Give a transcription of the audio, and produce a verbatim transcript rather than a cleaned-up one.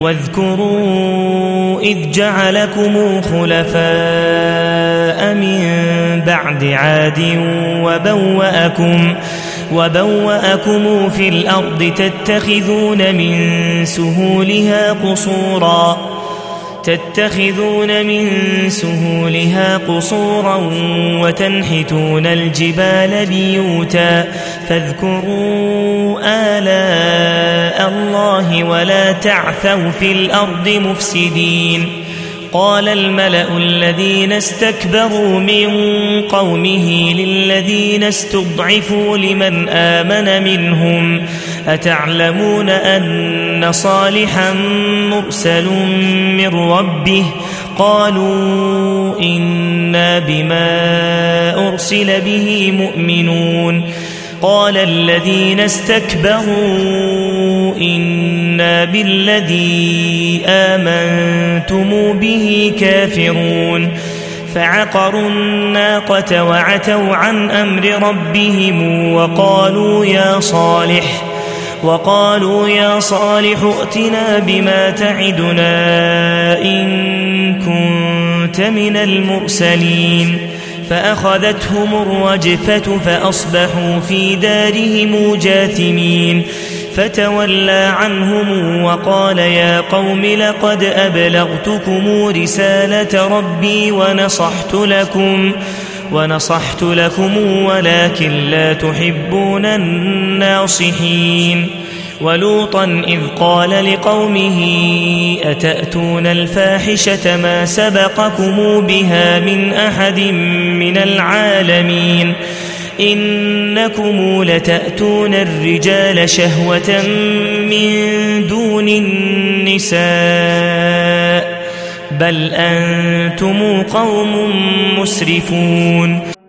واذكروا إذ جعلكم خلفاء من بعد عاد وبوأكم, وبوأكم في الأرض تتخذون من سهولها قصورا تتخذون من سهولها قصورا وتنحتون الجبال بيوتا فاذكروا آلاء الله ولا تعثوا في الأرض مفسدين. قال الملأ الذين استكبروا من قومه للذين استضعفوا لمن آمن منهم أتعلمون أن صالحا مرسل من ربه قالوا إنا بما أرسل به مؤمنون. قال الذين استكبروا إنا بالذي آمنتم به كافرون. فعقروا الناقة وعتوا عن أمر ربهم وقالوا يا صالح وقالوا يا صالح ائتنا بما تعدنا إن كنت من المرسلين. فأخذتهم الرجفة فأصبحوا في دارهم جاثمين. فتولى عنهم وقال يا قوم لقد أبلغتكم رسالة ربي ونصحت لكم ونصحت لكم ولكن لا تحبون الناصحين. ولوطا إذ قال لقومه أتأتون الفاحشة ما سبقكم بها من أحد من العالمين إنكم لتأتون الرجال شهوة من دون النساء بل أنتم قوم مسرفون.